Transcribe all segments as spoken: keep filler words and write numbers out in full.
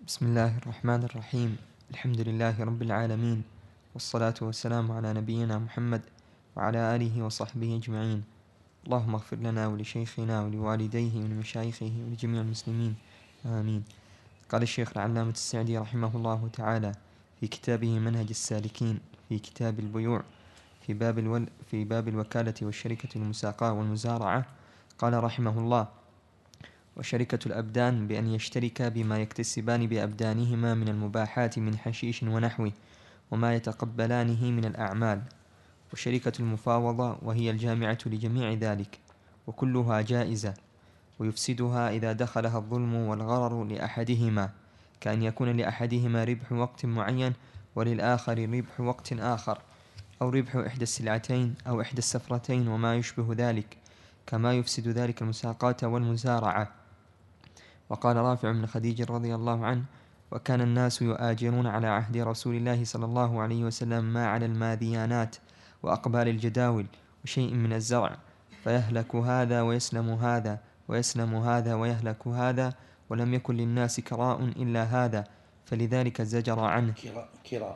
بسم الله الرحمن الرحيم. الحمد لله رب العالمين، والصلاة والسلام على نبينا محمد وعلى آله وصحبه أجمعين. اللهم اغفر لنا ولشيخنا ولوالديه ولمشايخه ولجميع المسلمين، آمين. قال الشيخ العلامة السعدي رحمه الله تعالى في كتابه منهج السالكين في كتاب البيوع في باب, الول في باب الوكالة والشركة والمساقاة والمزارعة، قال رحمه الله: وشركة الأبدان بأن يشتركا بما يكتسبان بأبدانهما من المباحات من حشيش ونحوه وما يتقبلانه من الأعمال. وشركة المفاوضة وهي الجامعة لجميع ذلك، وكلها جائزة، ويفسدها إذا دخلها الظلم والغرر لأحدهما، كأن يكون لأحدهما ربح وقت معين وللآخر ربح وقت آخر، أو ربح إحدى السلعتين أو إحدى السفرتين وما يشبه ذلك، كما يفسد ذلك المساقاة والمزارعة. وقال رافع بن خديج رضي الله عنه: وكان الناس يؤاجرون على عهد رسول الله صلى الله عليه وسلم ما على الماذيانات وأقبال الجداول وشيء من الزرع، فيهلك هذا ويسلم هذا، ويسلم هذا ويهلك هذا، ولم يكن للناس كراء إلا هذا، فلذلك زجر عنه. كراء كراء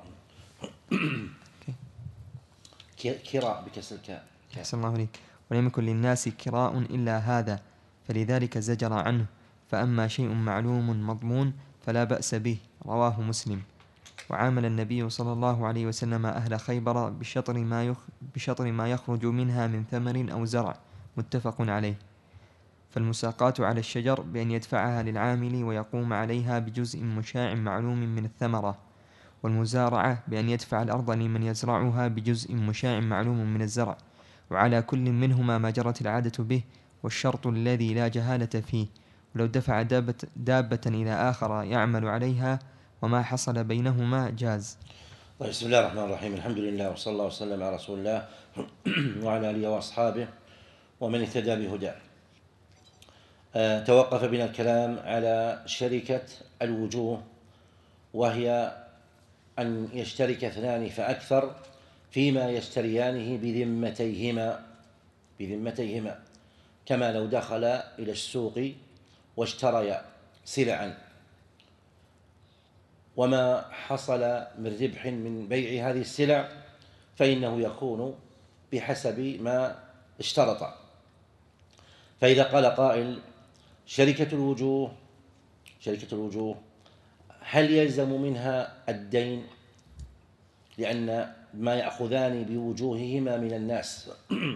كراء بكسر الكاء. أحسن الله عليك. ولم يكن للناس كراء إلا هذا، فلذلك زجر عنه. فأما شيء معلوم مضمون فلا بأس به، رواه مسلم. وعامل النبي صلى الله عليه وسلم أهل خيبر بشطر ما, يخ بشطر ما يخرج منها من ثمر أو زرع، متفق عليه. فالمساقات على الشجر بأن يدفعها للعامل ويقوم عليها بجزء مشاع معلوم من الثمرة، والمزارعة بأن يدفع الأرض لمن يزرعها بجزء مشاع معلوم من الزرع، وعلى كل منهما ما جرت العادة به، والشرط الذي لا جهالة فيه. ولو دفع دابة, دابة إلى آخر يعمل عليها وما حصل بينهما جاز. طيب، بسم الله الرحمن الرحيم. الحمد لله، وصلى الله وسلم على رسول الله وعلى آله وأصحابه ومن اهتدى بهداه. أه توقف بنا الكلام على شركة الوجوه، وهي أن يشترك اثنان فأكثر فيما يشتريانه بذمتيهما بذمتيهما كما لو دخل إلى السوق واشتريا سلعا، وما حصل من ربح من بيع هذه السلع فإنه يكون بحسب ما اشترط. فإذا قال قائل: شركة الوجوه شركة الوجوه هل يلزم منها الدين؟ لأن ما يأخذان بوجوههما من الناس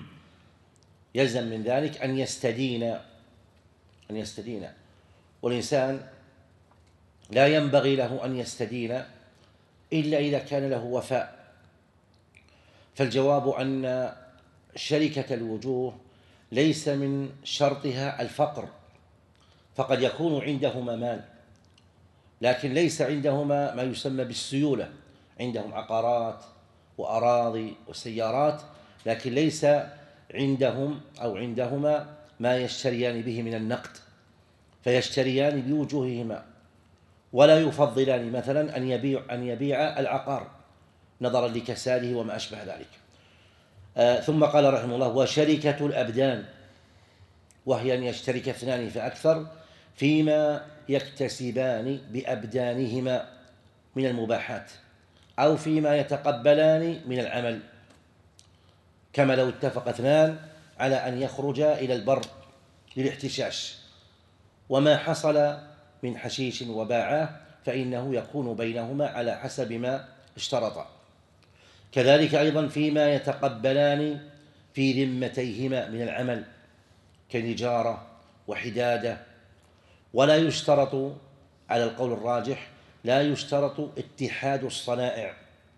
يلزم من ذلك أن يستدين أن يستدين والإنسان لا ينبغي له أن يستدين إلا إذا كان له وفاء. فالجواب أن شركة الوجوه ليس من شرطها الفقر، فقد يكون عندهما مال لكن ليس عندهما ما يسمى بالسيولة، عندهم عقارات وأراضي وسيارات لكن ليس عندهم أو عندهما ما يشتريان به من النقد، فيشتريان بوجوههما، ولا يفضلان مثلا أن يبيع أن يبيع العقار نظرا لكساده وما أشبه ذلك. آه ثم قال رحمه الله: وشركة الأبدان وهي أن يشترك اثنان فأكثر فيما يكتسبان بأبدانهما من المباحات أو فيما يتقبلان من العمل، كما لو اتفق اثنان على أن يخرجا إلى البر للاحتشاش، وما حصل من حشيش وباعاه فإنه يكون بينهما على حسب ما اشترطا. كذلك أيضا فيما يتقبلان في ذمتيهما من العمل كنجارة وحدادة. ولا يشترط على القول الراجح لا يشترط اتحاد الصنائع،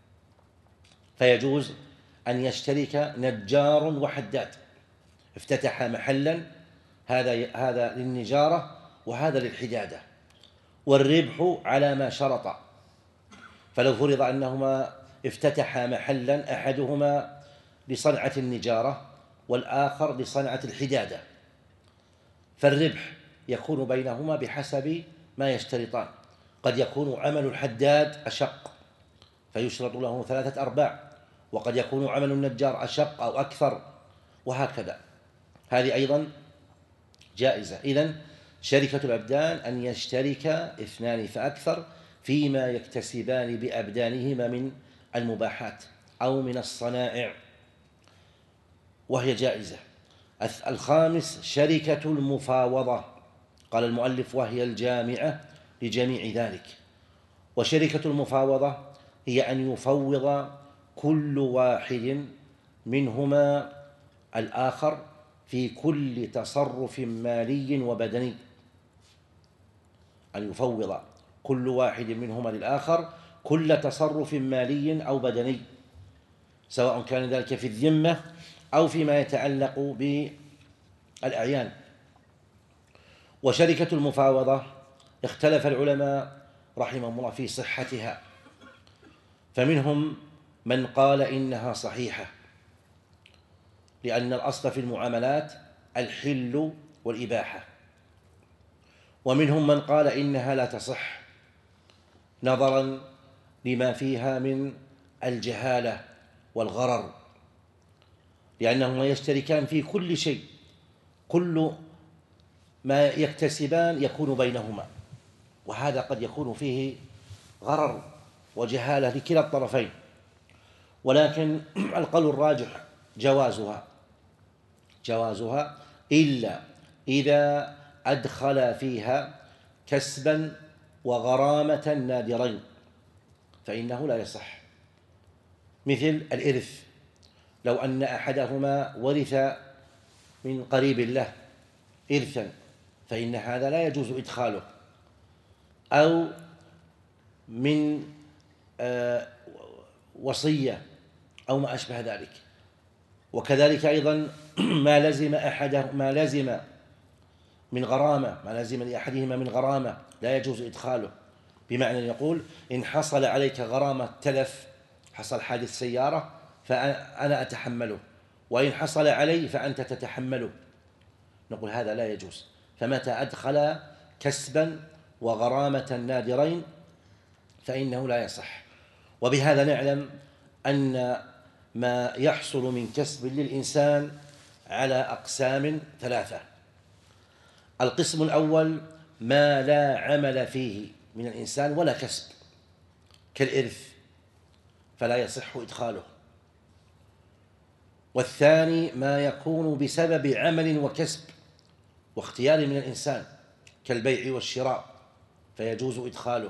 فيجوز أن يشترك نجار وحداد، افتتح محلا، هذا هذا للنجارة وهذا للحدادة، والربح على ما شرط. فلو فرض أنهما افتتحا محلا أحدهما لصنعة النجارة والآخر لصنعة الحدادة، فالربح يكون بينهما بحسب ما يشترطان. قد يكون عمل الحداد أشق فيشترط له ثلاثة أرباع، وقد يكون عمل النجار أشق أو أكثر، وهكذا. هذه أيضا جائزة. إذن شركة الأبدان أن يشترك اثنان فأكثر فيما يكتسبان بأبدانهما من المباحات أو من الصنائع، وهي جائزة. الخامس شركة المفاوضة، قال المؤلف وهي الجامعة لجميع ذلك. وشركة المفاوضة هي أن يفوض كل واحد منهما الآخر في كل تصرف مالي وبدني، أن يفوض كل واحد منهما للآخر كل تصرف مالي أو بدني، سواء كان ذلك في الذمة أو فيما يتعلق بالأعيان. وشركة المفاوضة اختلف العلماء رحمهم الله في صحتها، فمنهم من قال إنها صحيحة، لأن الأصل في المعاملات الحل والإباحة، ومنهم من قال إنها لا تصح نظرا لما فيها من الجهالة والغرر، لأنهما يشتركان في كل شيء، كل ما يكتسبان يكون بينهما، وهذا قد يكون فيه غرر وجهالة لكلا الطرفين. ولكن القول الراجح جوازها جوازها إلا إذا أدخل فيها كسبا وغرامة نادرين فإنه لا يصح، مثل الإرث، لو أن أحدهما ورث من قريب له إرثا فإن هذا لا يجوز إدخاله، أو من وصية أو ما أشبه ذلك. وكذلك أيضا ما لزم أحده ما لزم من غرامة ما لزم لأحدهما من غرامة لا يجوز إدخاله، بمعنى يقول إن حصل عليك غرامة تلف، حصل حادث سيارة فأنا أتحمله، وإن حصل علي فأنت تتحمله، نقول هذا لا يجوز. فمتى أدخل كسبا وغرامة نادرين فإنه لا يصح. وبهذا نعلم أن ما يحصل من كسب للإنسان على أقسام ثلاثة. القسم الأول ما لا عمل فيه من الإنسان ولا كسب، كالإرث فلا يصح إدخاله. والثاني ما يكون بسبب عمل وكسب واختيار من الإنسان، كالبيع والشراء فيجوز إدخاله.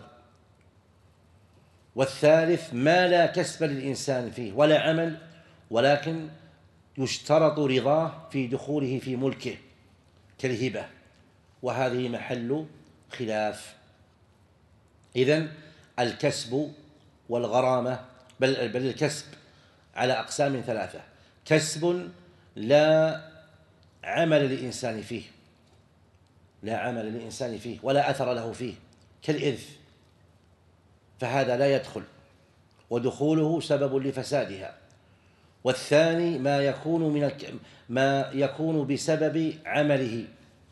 والثالث ما لا كسب للإنسان فيه ولا عمل، ولكن يشترط رضاه في دخوله في ملكه، كالهبة، وهذه محل خلاف. إذن الكسب والغرامة بل, بل الكسب على أقسام ثلاثة: كسب لا عمل للإنسان فيه لا عمل للإنسان فيه ولا أثر له فيه، كالإرث، فهذا لا يدخل ودخوله سبب لفسادها. والثاني ما يكون من الك... ما يكون بسبب عمله،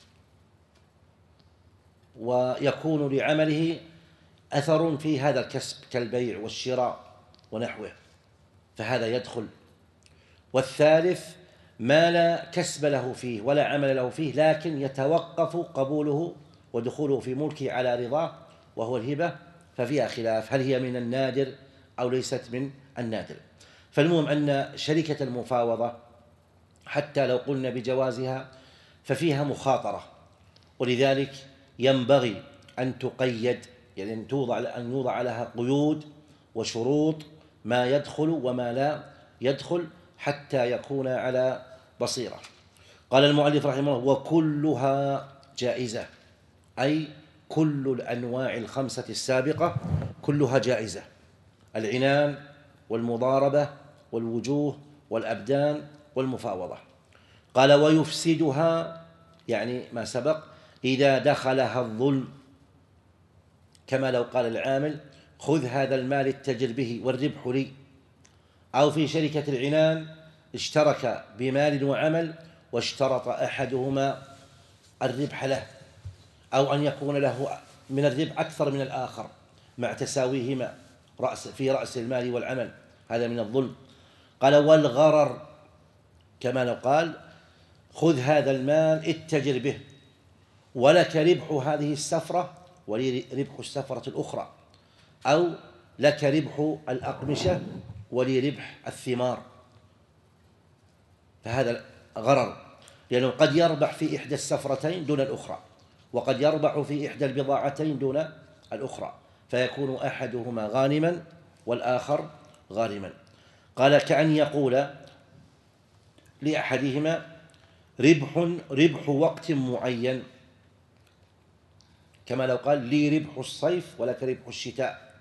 ويكون لعمله أثر في هذا الكسب كالبيع والشراء ونحوه، فهذا يدخل. والثالث ما لا كسب له فيه ولا عمل له فيه، لكن يتوقف قبوله ودخوله في ملكه على رضاه، وهو الهبة، ففيها خلاف هل هي من النادر أو ليست من النادر. فالمهم أن شركة المفاوضة حتى لو قلنا بجوازها ففيها مخاطرة، ولذلك ينبغي أن تقيد، يعني أن توضع أن يوضع لها قيود وشروط ما يدخل وما لا يدخل حتى يكون على بصيرة. قال المؤلف رحمه الله: وكلها جائزة، أي كل الأنواع الخمسة السابقة كلها جائزة: العنان والمضاربة والوجوه والأبدان والمفاوضة. قال: ويفسدها، يعني ما سبق، إذا دخلها الظلم، كما لو قال العامل: خذ هذا المال اتجر به والربح لي. أو في شركة العنان اشترك بمال وعمل واشترط أحدهما الربح له، أو أن يكون له من الربح أكثر من الآخر مع تساويهما رأس في رأس المال والعمل، هذا من الظلم. قال: والغرر، كما لو قال: خذ هذا المال اتجر به، ولك ربح هذه السفرة ولي ربح السفرة الأخرى، أو لك ربح الأقمشة ولي ربح الثمار. فهذا غرر، لأنه قد يربح في إحدى السفرتين دون الأخرى، وقد يربح في إحدى البضاعتين دون الأخرى، فيكون أحدهما غانما والآخر غارما. قال كأن يقول لأحدهما ربح ربح وقت معين، كما لو قال لي ربح الصيف ولك ربح الشتاء،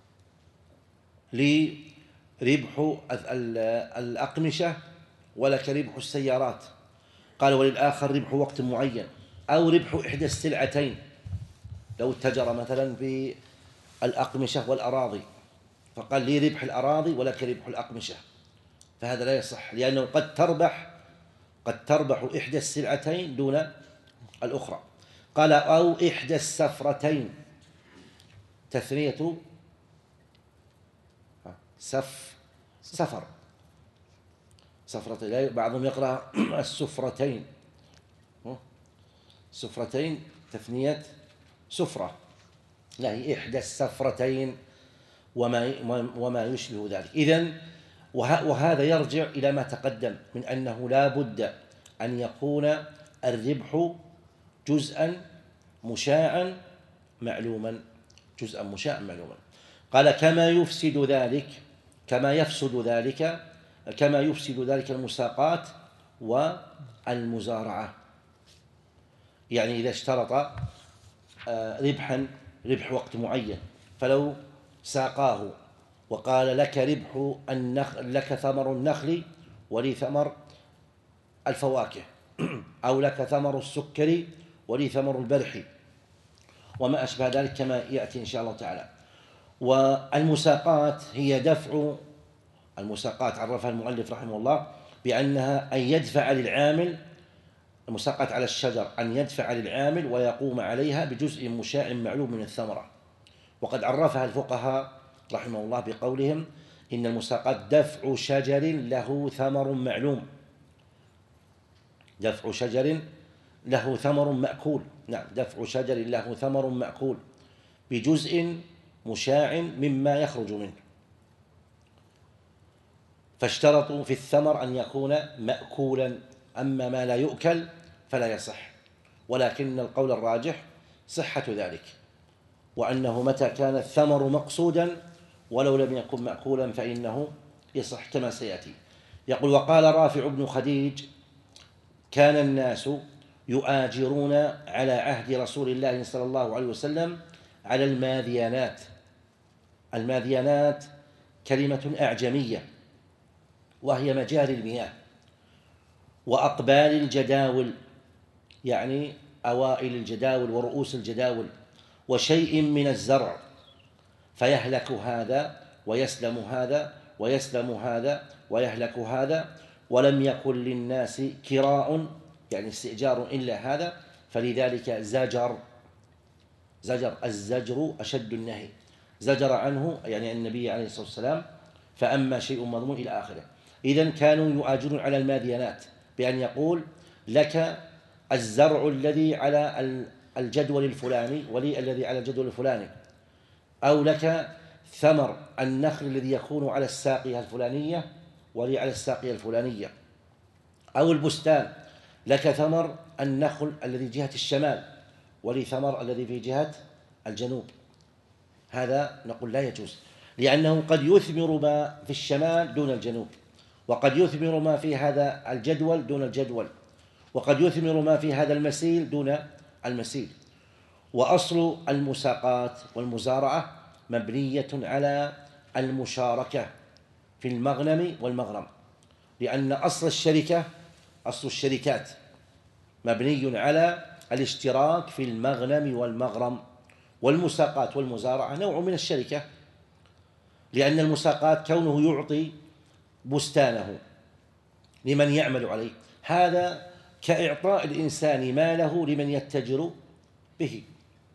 لي ربح الأقمشة ولك ربح السيارات. قال وللآخر ربح وقت معين، أو ربح إحدى السلعتين، لو اتجر مثلا في الأقمشة والأراضي فقال لي ربح الأراضي ولك ربح الأقمشة، فهذا لا يصح، لأنه قد تربح قد تربح إحدى السلعتين دون الأخرى. قال أو إحدى السفرتين، تثنية سف سفر سفرتين، بعضهم يقرأ السفرتين، سفرتين تثنية سفرة، لا هي إحدى السفرتين وما وما يشبه ذلك. إذن وهذا يرجع إلى ما تقدم من أنه لا بد أن يكون الربح جزءا مشاعا معلوما، جزءا مشاعا معلوما. قال كما يفسد ذلك كما يفسد ذلك كما يفسد ذلك المساقات والمزارعة. يعني إذا اشترط ربحا ربح وقت معين، فلو ساقاه وقال لك ربح النخل، لك ثمر النخل ولي ثمر الفواكه، أو لك ثمر السكر ولي ثمر البلح وما أشبه ذلك كما يأتي إن شاء الله تعالى. والمساقات هي دفع المساقات عرفها المؤلف رحمه الله بأنها أن يدفع للعامل، المساقات على الشجر أن يدفع للعامل ويقوم عليها بجزء مشاع معلوم من الثمرة. وقد عرفها الفقهاء رحمه الله بقولهم إن المساقات دفع شجر له ثمر معلوم، دفع شجر له ثمر مأكول، نعم دفع شجر له ثمر مأكول بجزء مشاع مما يخرج منه. فاشترطوا في الثمر أن يكون مأكولا، أما ما لا يؤكل فلا يصح، ولكن القول الراجح صحة ذلك، وأنه متى كان الثمر مقصودا ولو لم يكن مأكولا فإنه يصح كما سيأتي. يقول وقال رافع بن خديج كان الناس يؤاجرون على عهد رسول الله صلى الله عليه وسلم على الماذيانات. الماذيانات كلمة أعجمية وهي مجاري المياه وأقبال الجداول، يعني أوائل الجداول ورؤوس الجداول، وشيء من الزرع، فيهلك هذا ويسلم هذا ويسلم هذا ويهلك هذا، ولم يكن للناس كراء يعني استئجار إلا هذا، فلذلك زجر زجر الزجر أشد النهي، زجر عنه يعني النبي عليه الصلاة والسلام، فأما شيء مضمون إلى آخره. إذن كانوا يؤاجرون على الماذيانات بأن يقول لك الزرع الذي على الجدول الفلاني ولي الذي على الجدول الفلاني، أو لك ثمر النخل الذي يكون على الساقية الفلانية ولي على الساقية الفلانية، أو البستان لك ثمر النخل الذي جهة الشمال ولي ثمر الذي في جهة الجنوب. هذا نقول لا يجوز، لأنه قد يثمر ما في الشمال دون الجنوب، وقد يثمر ما في هذا الجدول دون الجدول، وقد يثمر ما في هذا المسيل دون المسيل. وأصل المساقات والمزارعة مبنية على المشاركة في المغنم والمغرم، لأن أصل الشركة أصل الشركات مبني على الاشتراك في المغنم والمغرم، والمساقات والمزارعة نوع من الشركة، لأن المساقات كونه يعطي بستانه لمن يعمل عليه، هذا كإعطاء الإنسان ماله لمن يتجر به.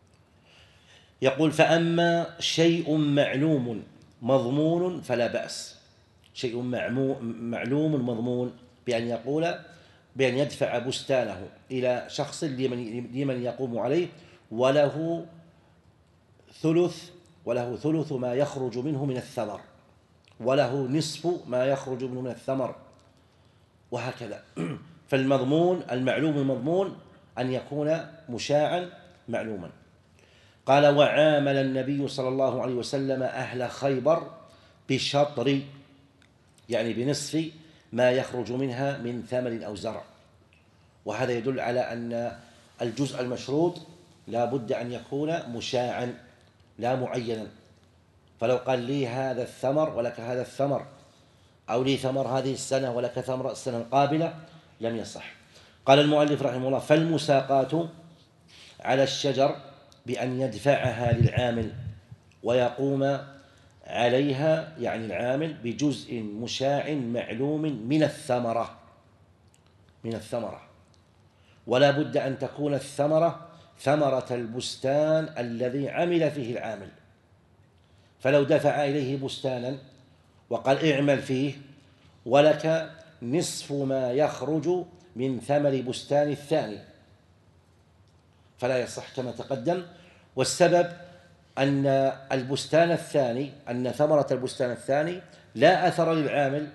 يقول فأما شيء معلوم مضمون فلا بأس، شيء معلوم مضمون بأن يقول بأن يدفع بستانه إلى شخص لمن, لمن يقوم عليه، وله ثلث وله ثلث ما يخرج منه من الثمر، وله نصف ما يخرج منه من الثمر، وهكذا. فالمضمون المعلوم المضمون أن يكون مشاعا معلوما. قال: وعامل النبي صلى الله عليه وسلم أهل خيبر بشطر، يعني بنصف ما يخرج منها من ثمر أو زرع. وهذا يدل على أن الجزء المشروط لا بد أن يكون مشاعا لا معينا. فلو قال لي هذا الثمر ولك هذا الثمر، أو لي ثمر هذه السنة ولك ثمر السنة القابلة، لم يصح. قال المؤلف رحمه الله: فالمساقات على الشجر بأن يدفعها للعامل ويقوم عليها، يعني العامل، بجزء مشاع معلوم من الثمرة من الثمرة ولا بد أن تكون الثمرة ثمرة البستان الذي عمل فيه العامل. فلو دفع إليه بستانا وقال اعمل فيه ولك نصف ما يخرج من ثمر بستان الثاني، فلا يصح كما تقدم. والسبب أن البستان الثاني أن ثمرة البستان الثاني لا أثر للعامل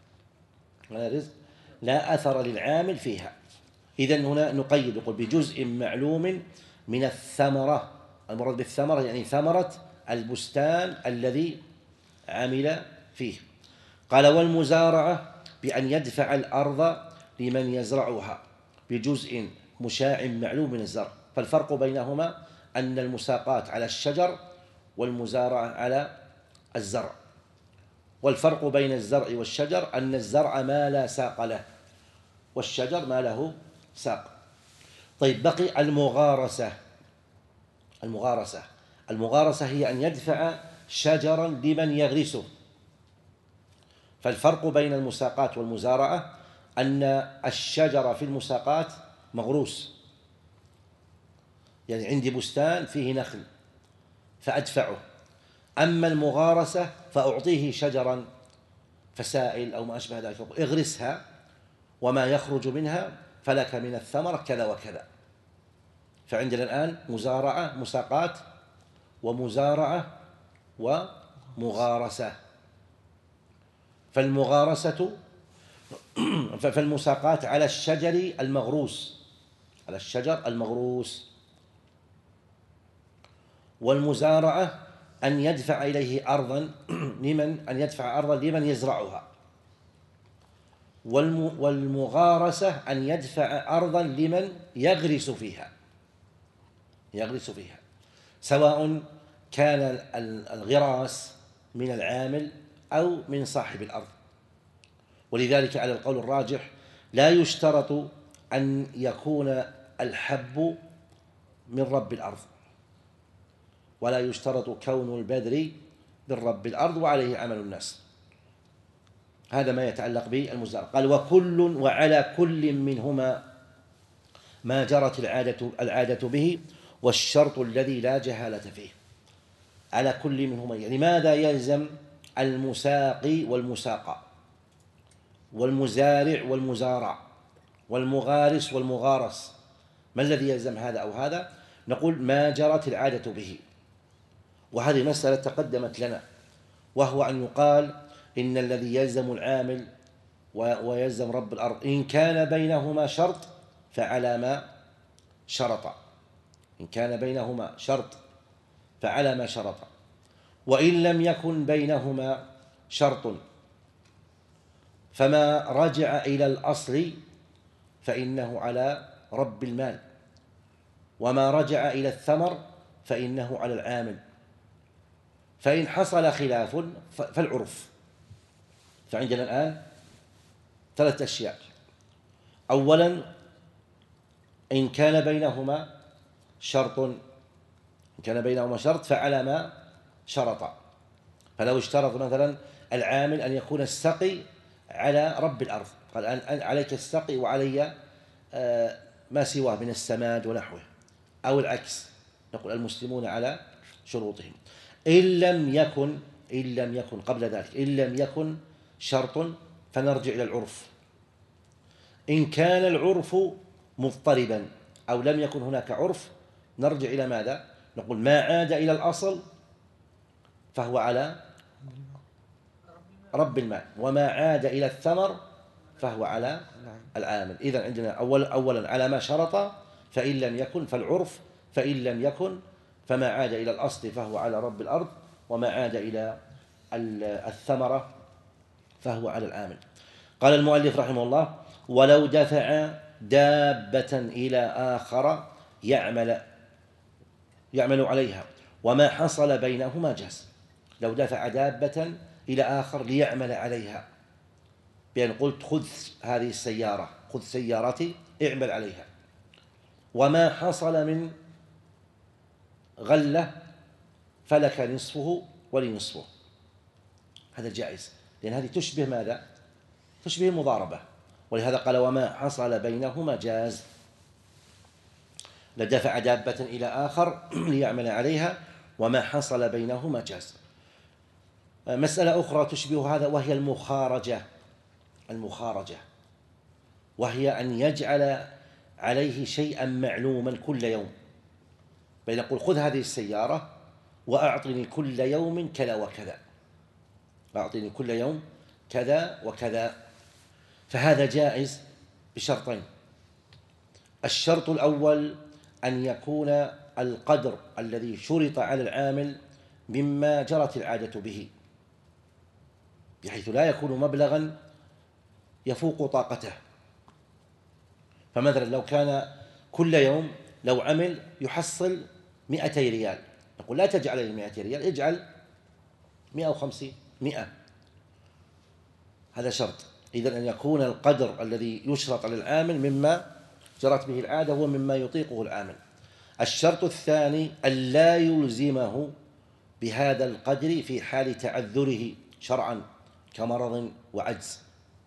لا أثر للعامل فيها. إذن هنا نقيد، يقول بجزء معلوم من الثمرة. المراد بالثمرة يعني ثمرة البستان الذي عمل فيه. قال: والمزارعة بأن يدفع الأرض لمن يزرعها بجزء مشاع معلوم من الزرع. فالفرق بينهما أن المساقات على الشجر والمزارعة على الزرع. والفرق بين الزرع والشجر أن الزرع ما لا ساق له، والشجر ما له ساق. طيب، بقي المغارسة. المغارسة المغارسة هي أن يدفع شجرا لمن يغرسه. فالفرق بين المساقات والمزارعة أن الشجر في المساقات مغروس، يعني عندي بستان فيه نخل فأدفعه. أما المغارسة فأعطيه شجرا فسائل أو ما أشبه ذلك، اغرسها وما يخرج منها فلك من الثمرة كذا وكذا. فعندنا الآن مزارعة مساقات ومزارعة ومغارسة. فالمغارسة فالمساقات على الشجر المغروس على الشجر المغروس والمزارعة أن يدفع إليه أرضا لمن أن يدفع أرضا لمن يزرعها. والمغارسة أن يدفع أرضا لمن يغرس فيها يغرس فيها سواء كان الغراس من العامل أو من صاحب الأرض. ولذلك على القول الراجح لا يشترط أن يكون الحب من رب الأرض، ولا يشترط كون البذر من رب الأرض وعليه عمل الناس. هذا ما يتعلق بالمزارع. قال: وكل وعلى كل منهما ما جرت العادة العادة به، والشرط الذي لا جهالة فيه. على كل منهما يعني ماذا يلزم المساقي والمساقى، والمزارع والمزارع، والمغارس والمغارس؟ ما الذي يلزم هذا أو هذا؟ نقول ما جرت العادة به. وهذه مسألة تقدمت لنا، وهو أن يقال إن الذي يلزم العامل ويلزم رب الأرض إن كان بينهما شرط فعلى ما شرط إن كان بينهما شرط فعلى ما شرط وإن لم يكن بينهما شرط فما رجع إلى الأصل فإنه على رب المال، وما رجع إلى الثمر فإنه على العامل. فإن حصل خلاف فالعرف. فعندنا الآن ثلاث أشياء. أولا، إن كان بينهما شرط إن كان بينهما شرط فعلى ما شرط. فلو اشترط مثلا العامل أن يكون السقي على رب الأرض، قال عليك السقي وعلي ما سواه من السماد ونحوه، أو العكس، نقول المسلمون على شروطهم. إن لم يكن إن لم يكن قبل ذلك إن لم يكن شرط فنرجع إلى العرف. إن كان العرف مضطربا أو لم يكن هناك عرف نرجع إلى ماذا؟ نقول ما عاد إلى الأصل فهو على رب المال، وما عاد إلى الثمر فهو على العامل. إذن عندنا أول أولا على ما شرط، فإن لم يكن فالعرف، فإن لم يكن فما عاد إلى الأصل فهو على رب الأرض، وما عاد إلى الثمرة فهو على العامل. قال المؤلف رحمه الله: ولو دفع دابة إلى آخر يعمل يعمل عليها وما حصل بينهما جاز. لو دفع دابة إلى آخر ليعمل عليها، بأن قلت خذ هذه السيارة، خذ سيارتي اعمل عليها، وما حصل من غلة فلك نصفه ولي نصفه، هذا جائز، لأن هذه تشبه ماذا؟ تشبه المضاربة، ولهذا قال وما حصل بينهما جاز. لدفع دابة إلى آخر ليعمل عليها وما حصل بينهما جاز. مسألة أخرى تشبه هذا وهي المخارجة. المخارجة وهي أن يجعل عليه شيئا معلوما كل يوم، بين يقول خذ هذه السيارة وأعطني كل يوم كذا وكذا، أعطني كل يوم كذا وكذا، فهذا جائز بشرطين. الشرط الأول أن يكون القدر الذي شرط على العامل مما جرت العادة به، بحيث لا يكون مبلغا يفوق طاقته. فمثلا لو كان كل يوم لو عمل يحصل مئتي ريال، نقول لا تجعل لي مئتي ريال، اجعل مئة وخمسين، مئة، هذا شرط. إذن أن يكون القدر الذي يشرط على العامل مما جرت به العادة ومما يطيقه العامل. الشرط الثاني أن لا يلزمه بهذا القدر في حال تعذره شرعا كمرض وعجز.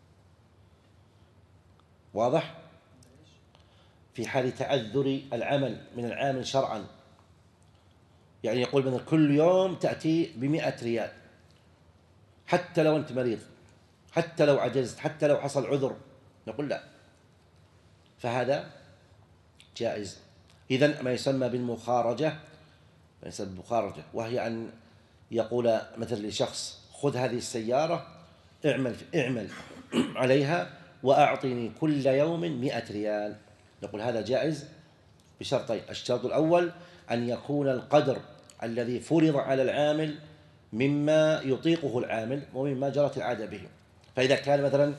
واضح؟ في حال تعذر العمل من العامل شرعا، يعني يقول مثلا كل يوم تأتي بمئة ريال حتى لو أنت مريض، حتى لو عجزت، حتى لو حصل عذر، نقول لا، فهذا جائز. إذن ما يسمى بالمخارجة، ما يسمى بالمخارجة وهي أن يقول مثل لشخص خذ هذه السيارة اعمل اعمل عليها وأعطني كل يوم مئة ريال، نقول هذا جائز بشرطين. الشرط الأول أن يكون القدر الذي فرض على العامل مما يطيقه العامل ومما جرت العادة به. فإذا كان مثلا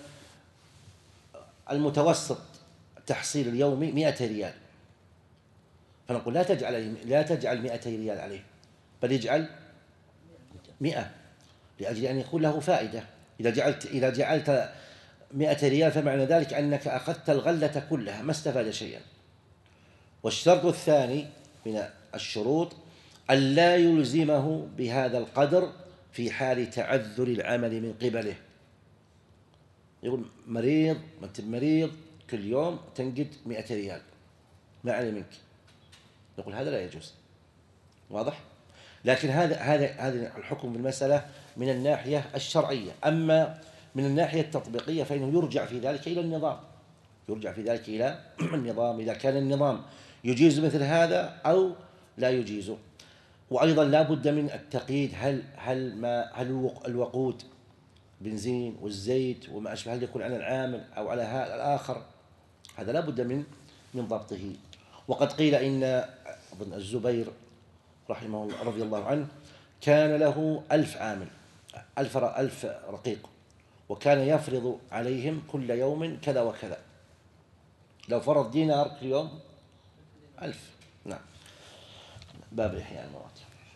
المتوسط تحصيل اليومي مئة ريال، فنقول لا تجعل لا تجعل مئتي ريال عليه، بل اجعل مئة، لأجل أن يكون له فائدة. إذا جعلت إذا جعلت مئة ريال فمعنى ذلك أنك أخذت الغلة كلها ما استفاد شيئا. والشرط الثاني من الشروط أن لا يلزمه بهذا القدر في حال تعذر العمل من قبله. يقول مريض، ما أنت مريض كل يوم تنقد مئة ريال ما علي منك، نقول هذا لا يجوز. واضح؟ لكن هذا هذا هذا الحكم بالمسألة من الناحية الشرعية. أما من الناحية التطبيقية فإنه يرجع في ذلك إلى النظام، يرجع في ذلك إلى النظام، إذا كان النظام يجيز مثل هذا أو لا يجيزه. وأيضا لا بد من التقييد، هل هل ما هل الوقود بنزين والزيت وما أشبه هل يكون على العامل أو على هذا الآخر، هذا لا بد من من ضبطه. وقد قيل إن ابن الزبير رحمه الله رضي الله عنه كان له ألف عامل، ألف ألف رقيق، وكان يفرض عليهم كل يوم كذا وكذا، لو فرض دينار كل يوم ألف. نعم. باب إحياء الموات.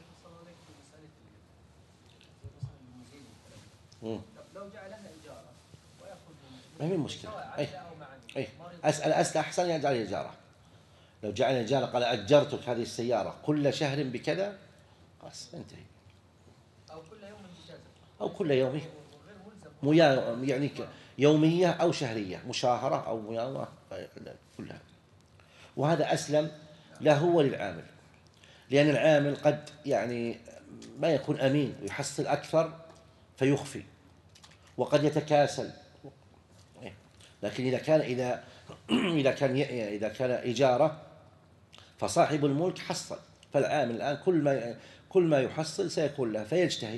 لو جعلها إجارة ويأخذ ما هي مشكلة. أي أي أسأل أسأل أحسن يجعل إجارة. لو جعل إجارة قال أجرتك هذه السيارة كل شهر بكذا، خلاص انتهي. أو كل يوم إجازة، أو كل يوم ميا يعني يومية أو شهرية، مشاهرة أو مياوة كلها. وهذا أسلم له وللعامل، لأن العامل قد يعني ما يكون أمين ويحصل أكثر فيخفي، وقد يتكاسل. لكن إذا كان إذا إذا كان إذا كان إجارة فصاحب الملك حصل، فالعامل الآن كل ما كل ما يحصل سيكون له فيجتهد.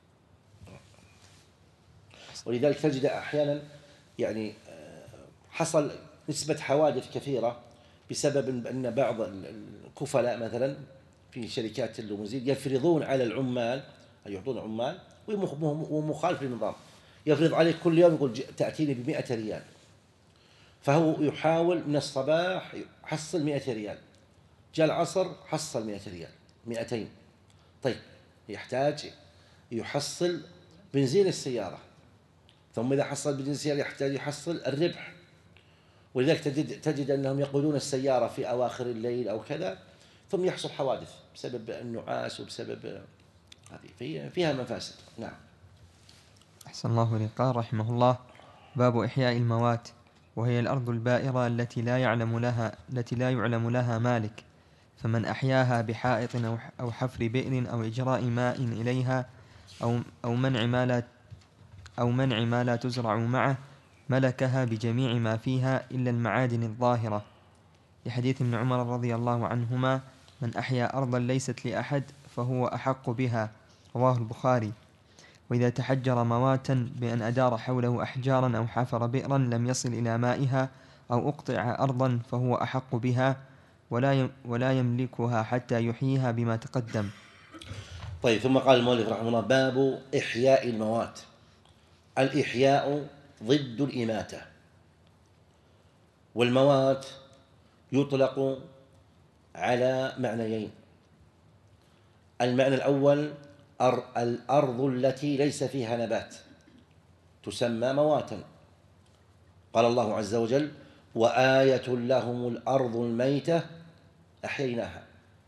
ولذلك تجد أحيانا يعني حصل نسبة حوادث كثيرة بسبب أن بعض الكفلاء مثلا في شركات الليموزين يفرضون على العمال، أي يعطون عمال ومخالف للنظام، يفرض عليك كل يوم يقول تأتيني بمئة ريال، فهو يحاول من الصباح يحصل مئة ريال، جاء العصر حصل مئة ريال، مئتين. طيب يحتاج يحصل بنزين السيارة، ثم إذا حصل بنزين السيارة يحتاج يحصل الربح، ولذلك تجد, تجد أنهم يقودون السيارة في أواخر الليل أو كذا، ثم يحصل حوادث بسبب النعاس وبسبب هذه فيها مفاسد. نعم. أحسن الله إليك. قال رحمه الله: باب إحياء الموات، وهي الأرض البائرة التي لا يعلم لها التي لا يعلم لها مالك، فمن أحياها بحائط أو حفر بئر أو إجراء ماء إليها أو أو منع ما لا أو منع ما لا تزرع معه ملكها بجميع ما فيها إلا المعادن الظاهرة، لحديث ابن عمر رضي الله عنهما: من أحيا أرضا ليست لأحد فهو أحق بها، رواه البخاري. وإذا تحجر مواتا بأن أدار حوله أحجارا أو حفر بئرا لم يصل إلى مائها أو أقطع أرضا فهو أحق بها ولا ولا يملكها حتى يحييها بما تقدم. طيب، ثم قال المؤلف رحمه الله: باب إحياء الموات. الإحياء ضد الإماتة، والموات يطلق على معنيين. المعنى الأول الأرض التي ليس فيها نبات تسمى مواتا، قال الله عز وجل: وآية لهم الأرض الميتة أحييناها.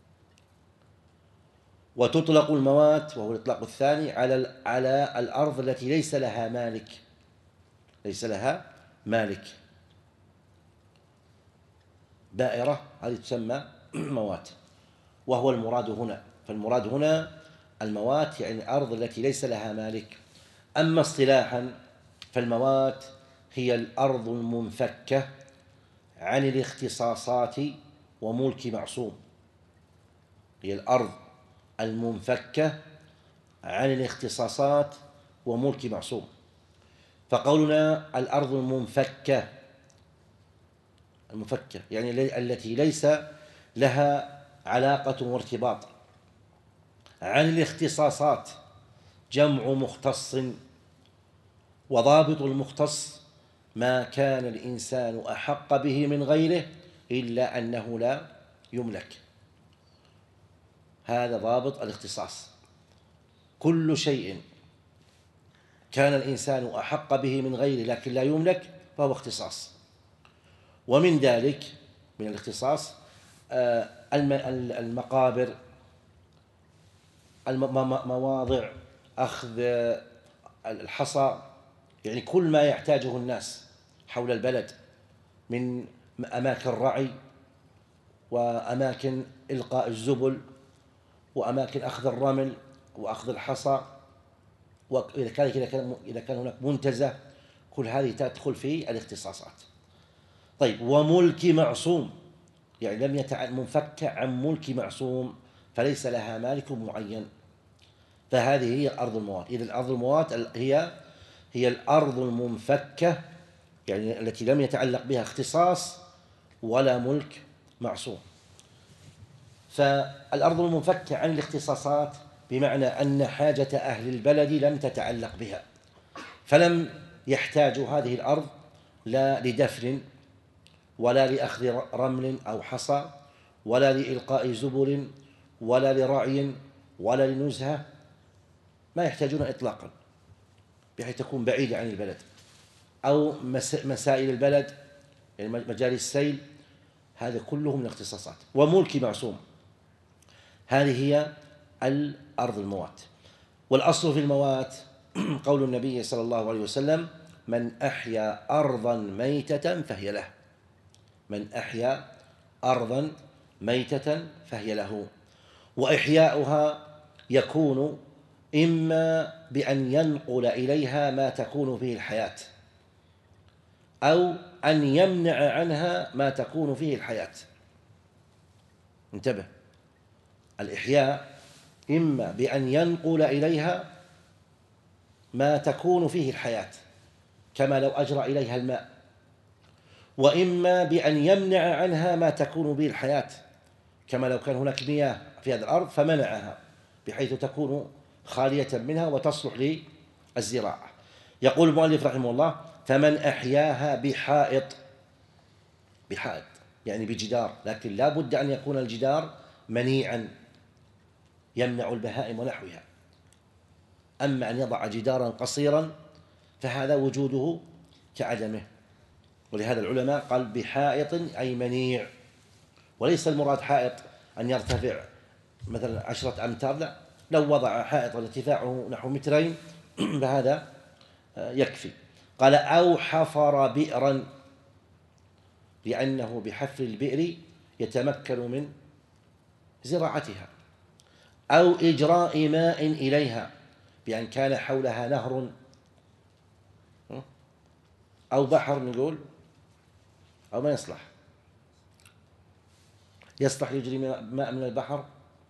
وتطلق الموات وهو الإطلاق الثاني على على الأرض التي ليس لها مالك، ليس لها مالك بائرة، هذه تسمى موات، وهو المراد هنا. فالمراد هنا الموات يعني الأرض التي ليس لها مالك. أما اصطلاحا فالموات هي الأرض المنفكة عن الاختصاصات وملك معصوم، هي الأرض المنفكة عن الاختصاصات وملك معصوم. فقولنا الأرض المنفكة، المفكة يعني التي ليس لها علاقة وارتباط، عن الاختصاصات جمع مختص، وضابط المختص ما كان الإنسان أحق به من غيره إلا أنه لا يملك، هذا ضابط الاختصاص. كل شيء كان الإنسان أحق به من غيره لكن لا يملك فهو اختصاص. ومن ذلك من الاختصاص المقابر، مواضع أخذ الحصى، يعني كل ما يحتاجه الناس حول البلد من أماكن رعي وأماكن إلقاء الزبل وأماكن أخذ الرمل وأخذ الحصى، وإذا كان إذا كان إذا كان هناك منتزه، كل هذه تدخل في الاختصاصات. طيب، وملك معصوم يعني لم يتعد منفكة عن ملك معصوم فليس لها مالك معين، فهذه هي أرض الموات. إذن أرض الموات هي هي الأرض المنفكة يعني التي لم يتعلق بها اختصاص ولا ملك معصوم. فالأرض المنفكة عن الاختصاصات بمعنى أن حاجة أهل البلد لم تتعلق بها، فلم يحتاجوا هذه الأرض لا لدفن ولا لأخذ رمل أو حصى ولا لإلقاء زبل ولا لرعي ولا لنزهة، ما يحتاجون إطلاقا، بحيث تكون بعيدة عن البلد أو مسائل البلد يعني مجال السيل، هذا كله من الاختصاصات. وملك معصوم هذه هي الأرض الموات. والأصل في الموات قول النبي صلى الله عليه وسلم: من أحيا أرضا ميتة فهي له، من أحيا أرضا ميتة فهي له. وإحياؤها يكون إما بأن ينقل إليها ما تكون فيه الحياة، أو أن يمنع عنها ما تكون فيه الحياة. انتبه، الإحياء إما بأن ينقل إليها ما تكون فيه الحياة كما لو أجرى إليها الماء، وإما بأن يمنع عنها ما تكون به الحياة كما لو كان هناك مياه في هذه الأرض فمنعها بحيث تكون خالية منها وتصلح للزراعة. يقول المؤلف رحمه الله: فمن أحياها بحائط، بحائط يعني بجدار، لكن لا بد أن يكون الجدار منيعا يمنع البهائم ونحوها. أما أن يضع جدارا قصيرا فهذا وجوده كعدمه، ولهذا العلماء قال بحائط أي منيع، وليس المراد حائط أن يرتفع مثلا عشرة أمتار، لا، لو وضع حائطا ارتفاعه نحو مترين فهذا يكفي. قال: أو حفر بئرا، لأنه بحفر البئر يتمكن من زراعتها، أو إجراء ماء إليها بأن كان حولها نهر أو بحر، نقول أو ما يصلح، يصلح يجري ماء من البحر؟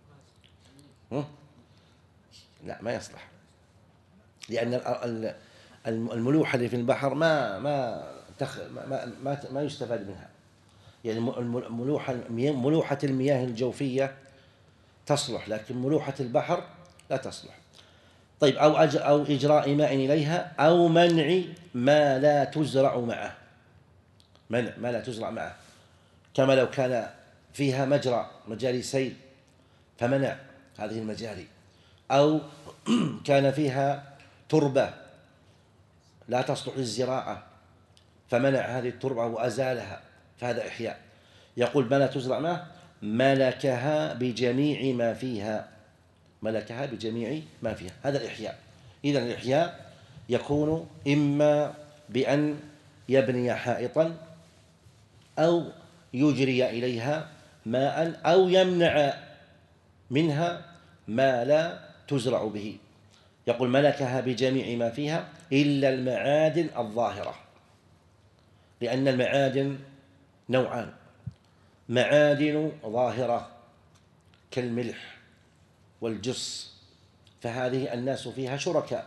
لا، ما يصلح، لأن الملوحة اللي في البحر ما ما تخ ما ما, ما يستفاد منها. يعني ملوحة ملوحة المياه الجوفية تصلح، لكن ملوحة البحر لا تصلح. طيب، أو أو إجراء ماء إليها، أو منع ما لا تزرع معه، منع ما لا تزرع معه، كما لو كان فيها مجرى مجاري سيل فمنع هذه المجاري، أو كان فيها تربة لا تصلح للزراعة فمنع هذه التربة وأزالها، فهذا إحياء. يقول: ما لا تزرع معه ملكها بجميع ما فيها، ملكها بجميع ما فيها، هذا الإحياء. إذن الإحياء يكون إما بأن يبني حائطا، أو يجري إليها ماء، أو يمنع منها ما لا تزرع به. يقول: ملكها بجميع ما فيها إلا المعادن الظاهرة، لأن المعادن نوعان: معادن ظاهرة كالملح والجص فهذه الناس فيها شركاء،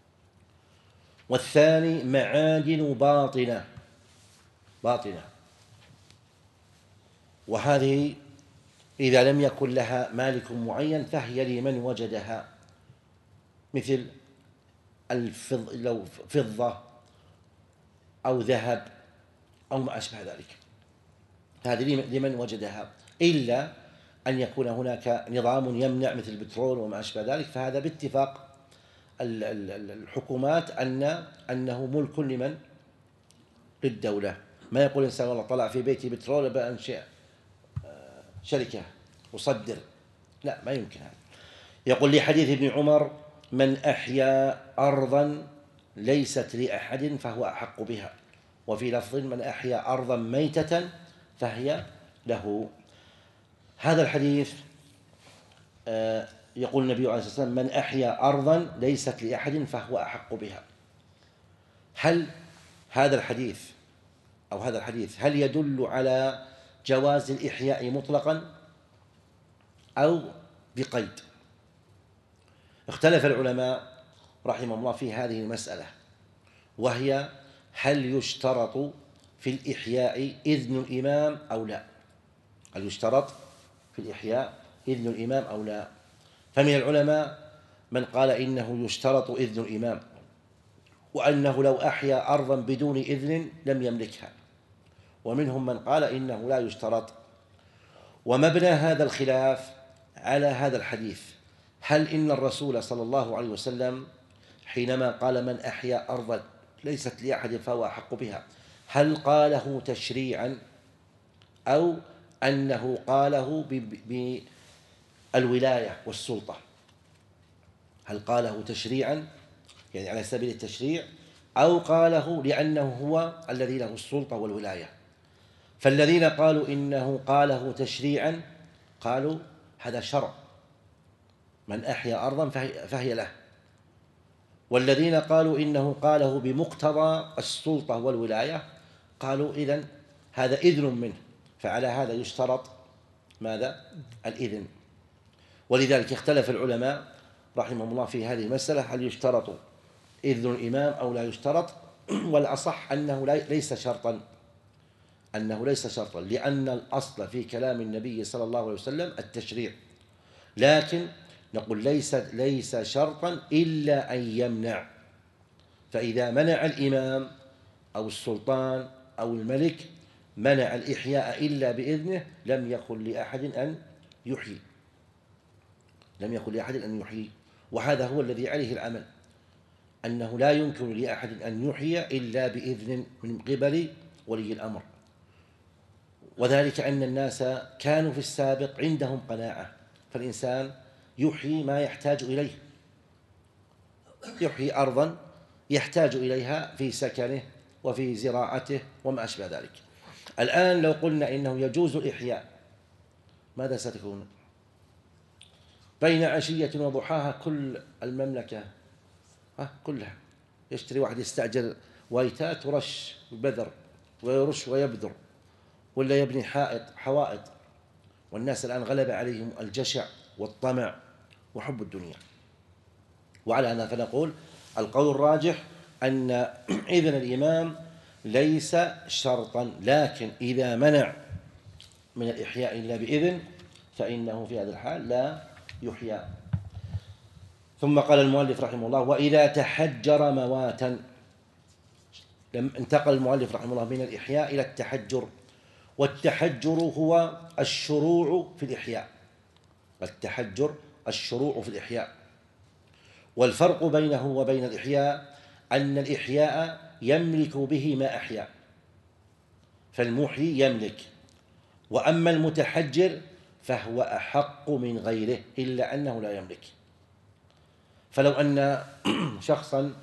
والثاني معادن باطنة باطنة وهذه إذا لم يكن لها مالك معين فهي لمن وجدها، مثل الفضة أو ذهب أو ما أشبه ذلك، هذه لمن وجدها، إلا أن يكون هناك نظام يمنع مثل البترول وما أشبه ذلك، فهذا باتفاق الحكومات أن أنه ملك لمن؟ للدولة. ما يقول الإنسان والله طلع في بيتي بترول بأنشئ شركة وصدر، لا، ما يمكن هذا. يقول لحديث ابن عمر: من أحيا أرضا ليست لأحد فهو أحق بها، وفي لفظ: من أحيا أرضا ميتة فهي له. هذا الحديث يقول النبي عليه الصلاة والسلام: من أحيا أرضا ليست لأحد فهو أحق بها. هل هذا الحديث أو هذا الحديث هل يدل على جواز الإحياء مطلقا أو بقيد؟ اختلف العلماء رحمهم الله في هذه المسألة، وهي: هل يشترط في الإحياء إذن الإمام أو لا؟ هل يشترط في الإحياء إذن الإمام أو لا؟ فمن العلماء من قال إنه يشترط إذن الإمام، وأنه لو أحيا أرضا بدون إذن لم يملكها، ومنهم من قال إنه لا يشترط. ومبنى هذا الخلاف على هذا الحديث: هل إن الرسول صلى الله عليه وسلم حينما قال من أحيا أرضا ليست لأحد فهو أحق بها، هل قاله تشريعا أو أنه قاله بالولاية والسلطة؟ هل قاله تشريعا يعني على سبيل التشريع، أو قاله لأنه هو الذي له السلطة والولاية؟ فالذين قالوا إنه قاله تشريعا قالوا هذا شرع، من أحيا أرضا فهي له. والذين قالوا إنه قاله بمقتضى السلطة والولاية قالوا إذن هذا إذن منه، فعلى هذا يشترط ماذا؟ الإذن. ولذلك اختلف العلماء رحمهم الله في هذه المسألة، هل يشترط إذن الإمام أو لا يشترط؟ والأصح أنه ليس شرطا، أنه ليس شرطا، لأن الأصل في كلام النبي صلى الله عليه وسلم التشريع، لكن نقول ليس ليس شرطا إلا أن يمنع. فإذا منع الإمام أو السلطان أو الملك منع الإحياء إلا بإذنه لم يكن لأحد أن يحيي، لم يكن لأحد أن يحيي. وهذا هو الذي عليه العمل، أنه لا يمكن لأحد أن يحيي إلا بإذن من قبل ولي الأمر. وذلك أن الناس كانوا في السابق عندهم قناعة، فالإنسان يحيي ما يحتاج إليه، يحيي أرضا يحتاج إليها في سكنه وفي زراعته وما أشبه ذلك. الآن لو قلنا إنه يجوز الإحياء ماذا ستكون؟ بين عشية وضحاها كل المملكة كلها يشتري واحد يستعجل وايتات ورش بذر ويرش ويبذر، ولا يبني حائط حوائط. والناس الآن غلب عليهم الجشع والطمع وحب الدنيا. وعلى هذا فنقول القول الراجح أن إذن الإمام ليس شرطا، لكن إذا منع من الإحياء إلا بإذن فإنه في هذا الحال لا يحيى. ثم قال المؤلف رحمه الله: وإذا تحجر مواتا. لم انتقل المؤلف رحمه الله من الإحياء إلى التحجر، والتحجر هو الشروع في الإحياء، التحجر الشروع في الإحياء. والفرق بينه وبين الإحياء أن الإحياء يملك به ما أحيا، فالمحيي يملك، وأما المتحجر فهو أحق من غيره إلا أنه لا يملك. فلو أن شخصا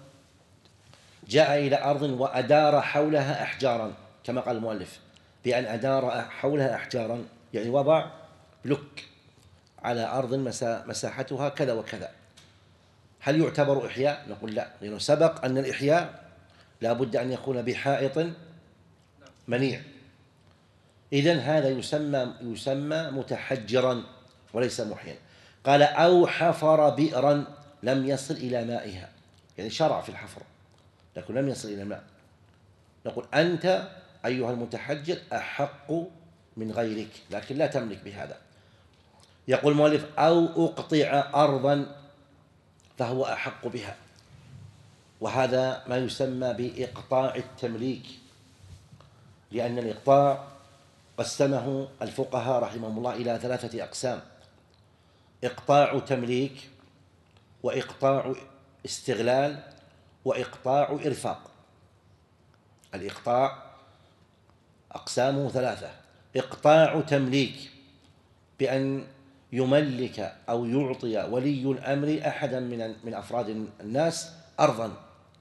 جاء إلى أرض وأدار حولها أحجارا كما قال المؤلف، بأن أدار حولها أحجارا يعني وضع بلوك على أرض مساحتها كذا وكذا، هل يعتبر إحياء؟ نقول لا، لأنه سبق أن الإحياء لا بد أن يكون بحائط منيع. إذن هذا يسمى يسمى متحجرا وليس محيا. قال: أو حفر بئرا لم يصل إلى مائها، يعني شرع في الحفر لكن لم يصل إلى الماء، نقول أنت أيها المتحجر أحق من غيرك لكن لا تملك بهذا. يقول المؤلف: أو أقطع أرضا فهو أحق بها، وهذا ما يسمى بإقطاع التمليك، لأن الإقطاع قسمه الفقهاء رحمهم الله إلى ثلاثة أقسام: إقطاع تمليك، وإقطاع استغلال، وإقطاع إرفاق. الإقطاع أقسامه ثلاثة: إقطاع تمليك بأن يملك أو يعطي ولي الأمر أحدا من من أفراد الناس أرضا،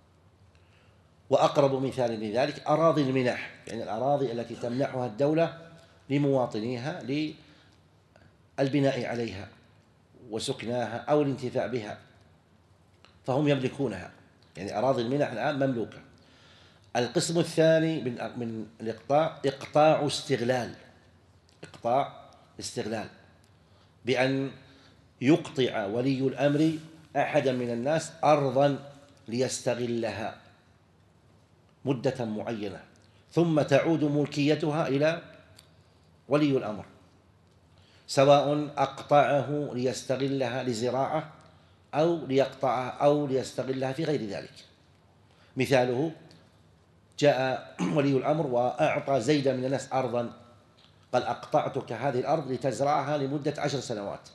وأقرب مثال لذلك أراضي المنح، يعني الأراضي التي تمنحها الدولة لمواطنيها للبناء عليها وسكناها أو الانتفاع بها، فهم يملكونها، يعني أراضي المنح الآن مملوكة. القسم الثاني من من الإقطاع إقطاع استغلال، إقطاع استغلال بأن يقطع ولي الأمر أحدا من الناس أرضا ليستغلها مدة معينة ثم تعود ملكيتها إلى ولي الأمر، سواء أقطعه ليستغلها لزراعة أو ليقطعها أو ليستغلها في غير ذلك. مثاله: جاء ولي الأمر وأعطى زيدا من الناس أرضا، قال: أقطعتك هذه الأرض لتزرعها لمدة عشر سنوات،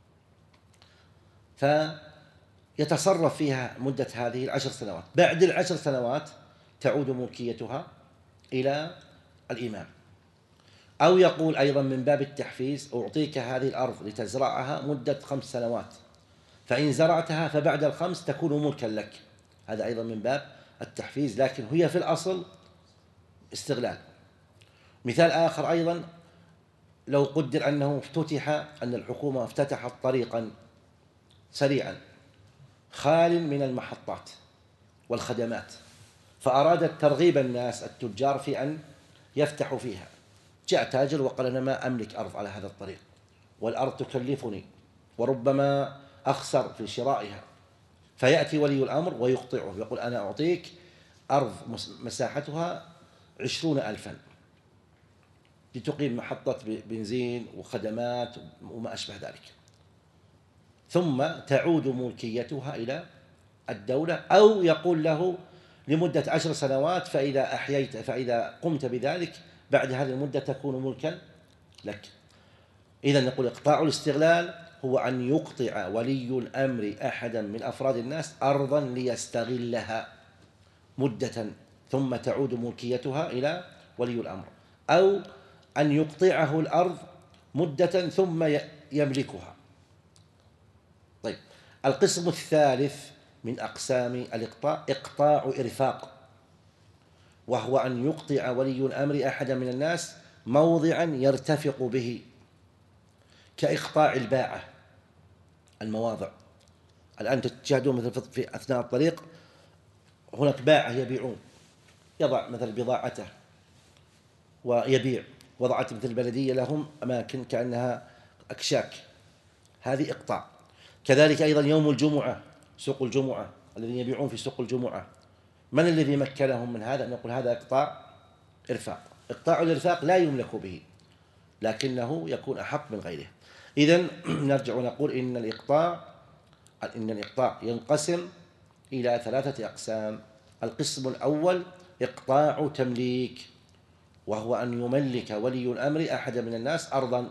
فيتصرف فيها مدة هذه العشر سنوات، بعد العشر سنوات تعود ملكيتها إلى الإمام. أو يقول أيضا من باب التحفيز: أعطيك هذه الأرض لتزرعها مدة خمس سنوات، فإن زرعتها فبعد الخمس تكون ملكا لك، هذا أيضا من باب التحفيز، لكن هي في الأصل استغلال. مثال آخر أيضا: لو قدر أنه افتتح أن الحكومة افتتحت طريقا سريعا خال من المحطات والخدمات، فأرادت ترغيب الناس التجار في أن يفتح فيها. جاء تاجر وقال أنا ما أملك أرض على هذا الطريق، والأرض تكلفني وربما أخسر في شرائها، فيأتي ولي الأمر ويقطعه، يقول أنا أعطيك أرض مساحتها عشرون ألفا لتقيم محطة بنزين وخدمات وما أشبه ذلك، ثم تعود ملكيتها إلى الدولة، أو يقول له لمدة عشر سنوات، فإذا أحييت فإذا قمت بذلك بعد هذه المدة تكون ملكا لك. إذن نقول إقطاع الاستغلال هو أن يقطع ولي الأمر أحدا من أفراد الناس أرضا ليستغلها مدة ثم تعود ملكيتها إلى ولي الأمر، أو أن يقطعه الأرض مدة ثم يملكها. طيب، القسم الثالث من أقسام الإقطاع إقطاع إرفاق، وهو أن يقطع ولي الأمر أحدا من الناس موضعا يرتفق به، كإقطاع الباعة المواضع. الآن تشاهدون مثل في أثناء الطريق هناك باعة يبيعون، يضع مثل بضاعته ويبيع، وضعت مثل البلدية لهم أماكن كأنها أكشاك، هذه إقطاع. كذلك أيضا يوم الجمعة، سوق الجمعة الذين يبيعون في سوق الجمعة، من الذي مكنهم من هذا؟ نقول هذا إقطاع إرفاق. إقطاع الإرفاق لا يملك به، لكنه يكون أحق من غيره. إذن نرجع ونقول إن الإقطاع إن الإقطاع ينقسم إلى ثلاثة أقسام. القسم الأول إقطاع تمليك، وهو أن يملك ولي الأمر أحدا من الناس أرضا،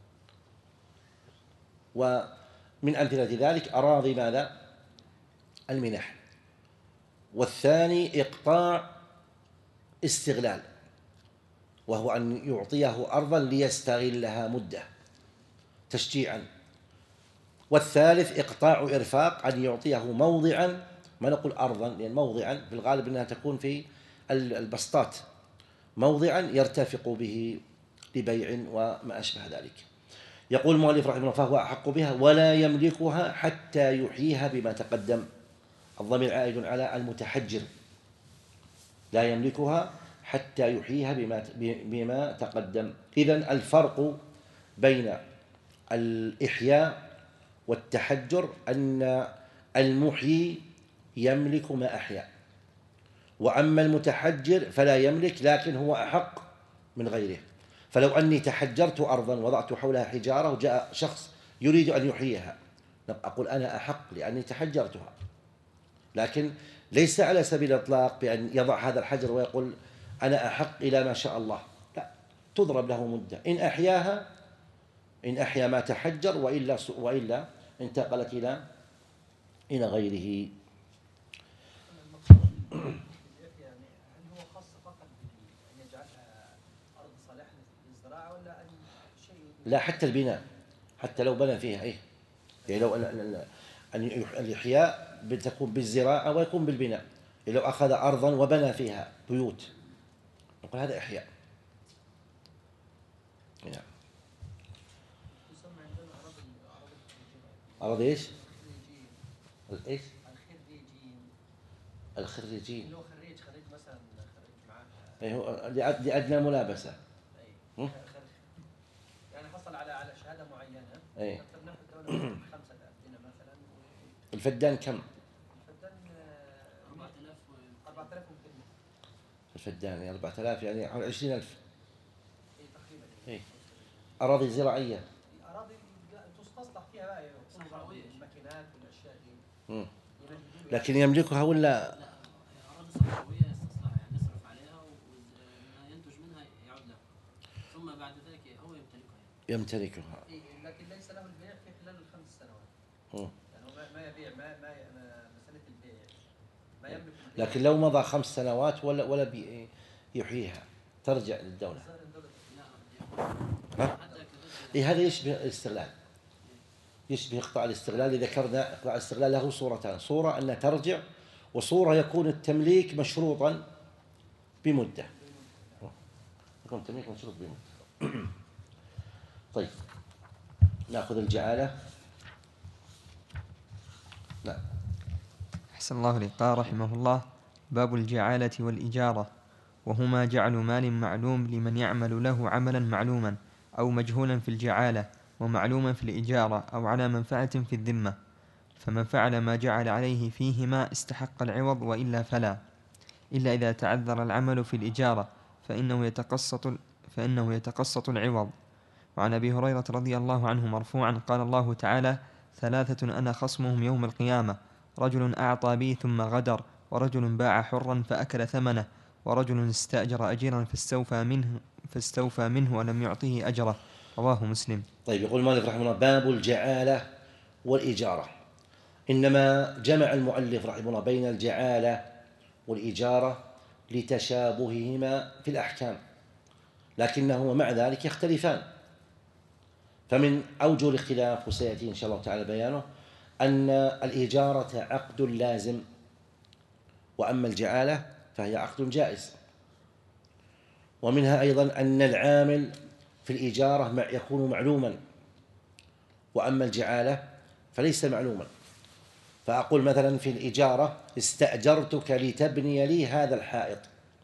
ومن أمثلة ذلك أراضي ماذا؟ المنح. والثاني إقطاع استغلال، وهو أن يعطيه أرضا ليستغلها مدة تشجيعا. والثالث إقطاع إرفاق، أن يعطيه موضعا، ما نقول أرضا لأن موضعا في الغالب أنها تكون في البسطات، موضعا يرتفق به لبيع وما أشبه ذلك. يقول المؤلف رحمه الله فهو أحق بها ولا يملكها حتى يحييها بما تقدم. الضمير عائد على المتحجر، لا يملكها حتى يحييها بما بما تقدم. إذن الفرق بين الإحياء والتحجر أن المحيي يملك ما أحيا، وأما المتحجر فلا يملك، لكن هو أحق من غيره. فلو أني تحجرت أرضا وضعت حولها حجارة وجاء شخص يريد أن يحييها، أقول أنا أحق لأني تحجرتها، لكن ليس على سبيل الإطلاق بأن يضع هذا الحجر ويقول أنا أحق إلى ما شاء الله، لا، تضرب له مدة، إن أحياها إن أحيا ما تحجر، وإلا وإلا انتقلت إلى إلى غيره. لا، حتى البناء، حتى لو بنى فيها إيه، يعني لو أن الإحياء بتكون بالزراعة ويكون بالبناء، لو أخذ أرضا وبنى فيها بيوت نقول هذا إحياء. نعم. أراضي إيش؟ إيش؟ الخريجين. لو خريج خريج مثلا خريج معاه. أيه لأدنى ملابسة. أي. يعني حصل على على شهادة معينة. أي. خمسة آلاف دينار مثلا. الفدان كم؟ الفدان أربعة آلاف ومئتين. الفدان يعني أربعة آلاف يعني عشرين ألف. إيه تقريبا. إيه. أراضي زراعية. أراضي تصلح فيها بقى الماكينات والأشياء دي. لكن يملكها ولا؟ أراضي صحراوية يستصلحها، يعني يصرف عليها وما ينتج منها يعود له، ثم بعد ذلك هو يمتلكها. يمتلكها. لكن ليس له البيع في خلال الخمس سنوات. يعني ما يبيع ما ما مسألة البيع ما يملك. لكن لو مضى خمس سنوات ولا ولا يحييها ترجع للدولة. ها؟ إيه هذا يشبه الاستغلال، يشبه إقطاع الاستغلال. ذكرنا إقطاع الاستغلال له صورتان، صورة أنها ترجع، وصورة يكون التمليك مشروطا بمدة. يكون التمليك مشروط بمدة. طيب، نأخذ الجعالة. لا. أحسن الله إليك. قال رحمه الله: باب الجعالة والإجارة. وهما جعل مال معلوم لمن يعمل له عملا معلوما، أو مجهولا في الجعالة، ومعلوما في الإجارة، أو على منفعة في الذمة. فمن فعل ما جعل عليه فيهما استحق العوض، وإلا فلا، إلا إذا تعذر العمل في الإجارة فإنه يتقسط, فإنه يتقسط العوض. وعن أبي هريرة رضي الله عنه مرفوعا قال الله تعالى: ثلاثة أنا خصمهم يوم القيامة: رجل أعطى بي ثم غدر، ورجل باع حرا فأكل ثمنه، ورجل استأجر أجيرا فاستوفى منه, فاستوفى منه ولم يعطه أجره. رواه مسلم. طيب، يقول المؤلف رحمه الله: باب الجعالة والإجارة. إنما جمع المؤلف رحمه الله بين الجعالة والإجارة لتشابههما في الأحكام، لكنهما مع ذلك يختلفان. فمن أوجه الاختلاف، وسيأتي إن شاء الله تعالى بيانه، أن الإجارة عقد لازم، وأما الجعالة فهي عقد جائز. ومنها أيضا أن العامل في الإجارة يكون معلوما، وأما الجعالة فليس معلوما. فأقول مثلا في الإجارة: استأجرتك لتبني لي هذا الحائط.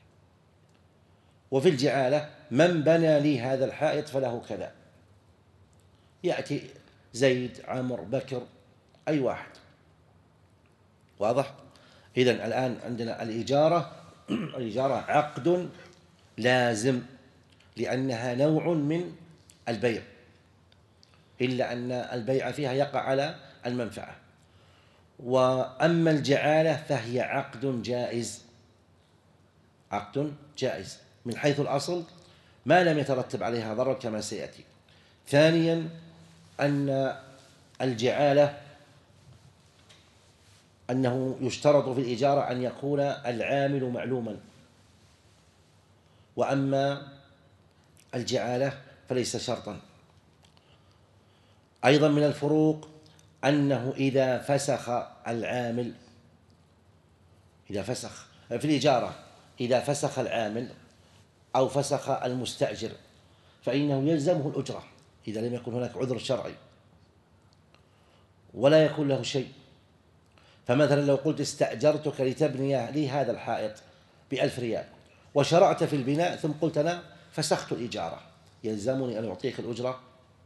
وفي الجعالة: من بنى لي هذا الحائط فله كذا. يأتي زيد، عمرو، بكر، أي واحد. واضح؟ إذن الآن عندنا الإجارة الإجارة عقد لازم، لأنها نوع من البيع، إلا أن البيع فيها يقع على المنفعة. وأما الجعالة فهي عقد جائز، عقد جائز من حيث الأصل ما لم يترتب عليها ضرر كما سيأتي. ثانيا أن الجعالة أنه يشترط في الإجارة أن يكون العامل معلوما، وأما الجعالة فليس شرطا. أيضا من الفروق أنه إذا فسخ العامل، إذا فسخ في الإجارة إذا فسخ العامل أو فسخ المستأجر فإنه يلزمه الأجرة إذا لم يكن هناك عذر شرعي ولا يكون له شيء. فمثلا لو قلت: استأجرتك لتبني لي هذا الحائط بألف ريال، وشرعت في البناء ثم قلت: أنا فسخت الإجارة، يلزمني أن أعطيك الأجرة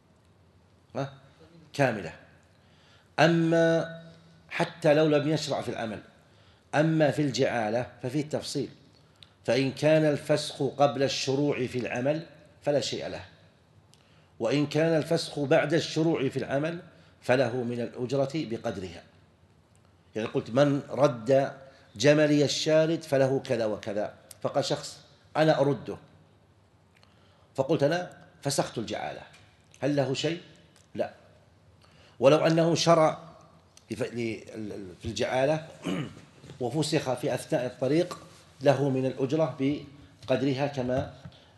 كاملة. أما حتى لو لم يشرع في العمل. أما في الجعالة ففيه التفصيل، فإن كان الفسخ قبل الشروع في العمل فلا شيء له، وإن كان الفسخ بعد الشروع في العمل فله من الأجرة بقدرها. يعني قلت: من رد جملي الشارد فله كذا وكذا. فقال شخص: أنا أرده، فقلت: أنا فسخت الجعالة، هل له شيء؟ لا. ولو أنه شرع في الجعالة وفسخ في أثناء الطريق له من الأجرة بقدرها كما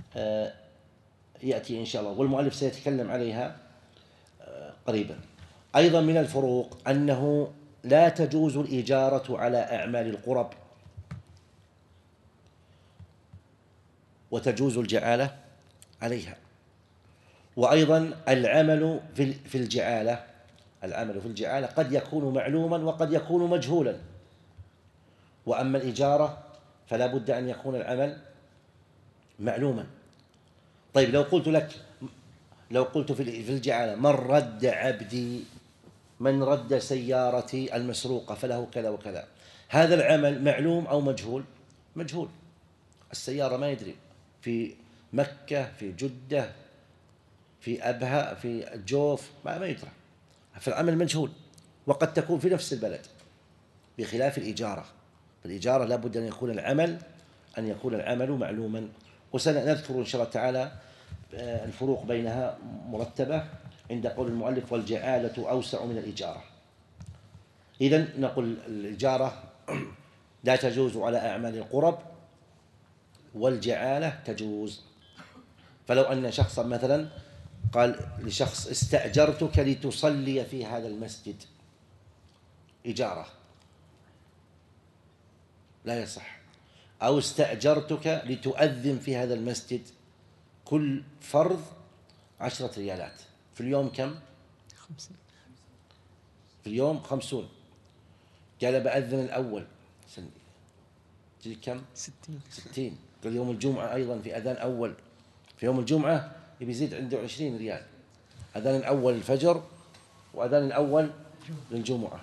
يأتي إن شاء الله، والمؤلف سيتكلم عليها قريبا. أيضا من الفروق أنه لا تجوز الإجارة على أعمال القرب، وتجوز الجعالة عليها. وأيضا العمل في الجعالة العمل في الجعالة قد يكون معلوما وقد يكون مجهولا، وأما الإجارة فلا بد أن يكون العمل معلوما. طيب، لو قلت لك لو قلت في الجعالة: من رد عبدي، من رد سيارتي المسروقة فله كذا وكذا، هذا العمل معلوم أو مجهول؟ مجهول. السيارة ما يدري في مكة، في جدة، في أبها، في الجوف، ما ما يدري، فالعمل مجهول، وقد تكون في نفس البلد، بخلاف الإجارة. الإجارة لا بد أن يكون العمل أن يكون العمل معلوما، وسنذكر إن شاء الله تعالى الفروق بينها مرتبة عند قول المؤلف: والجعالة أوسع من الإجارة. إذن نقول الإجارة لا تجوز على أعمال القرب، والجعالة تجوز. فلو أن شخصا مثلا قال لشخص: استأجرتك لتصلي في هذا المسجد، إجارة لا يصح. أو استأجرتك لتؤذن في هذا المسجد، كل فرض عشرة ريالات، في اليوم كم؟ خمسين. في اليوم خمسون. قال: بأذن الأول تجي كم؟ ستين. ستين. قال يوم الجمعة أيضا في أذان أول، في يوم الجمعة يبي يزيد عنده عشرين ريال، أذان الأول الفجر وأذان الأول للجمعة.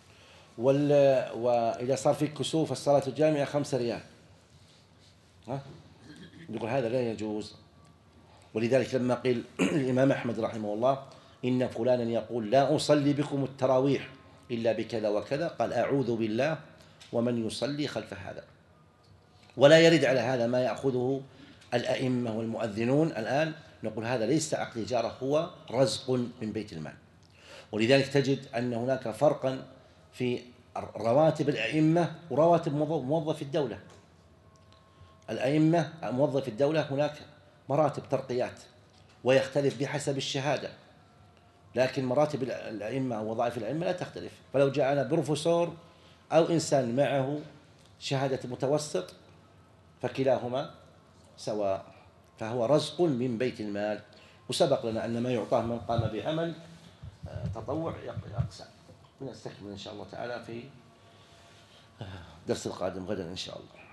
وإذا صار في كسوف الصلاة الجامعة خمسة ريال. ها؟ يقول هذا لا يجوز. ولذلك لما قيل الإمام أحمد رحمه الله إن فلانا يقول لا أصلي بكم التراويح إلا بكذا وكذا، قال أعوذ بالله ومن يصلي خلف هذا. ولا يرد على هذا ما يأخذه الأئمة والمؤذنون الآن، نقول هذا ليس عقد إجارة، هو رزق من بيت المال. ولذلك تجد أن هناك فرقا في رواتب الأئمة ورواتب موظف الدولة. الأئمة موظف الدولة هناك مراتب ترقيات ويختلف بحسب الشهادة، لكن مراتب الأئمة ووظائف الأئمة لا تختلف. فلو جاءنا بروفيسور أو إنسان معه شهادة متوسط فكلاهما سواء، فهو رزق من بيت المال. وسبق لنا أن ما يعطاه من قام بعمل تطوع أقسام. نستكمل إن شاء الله تعالى في درس القادم غدا إن شاء الله.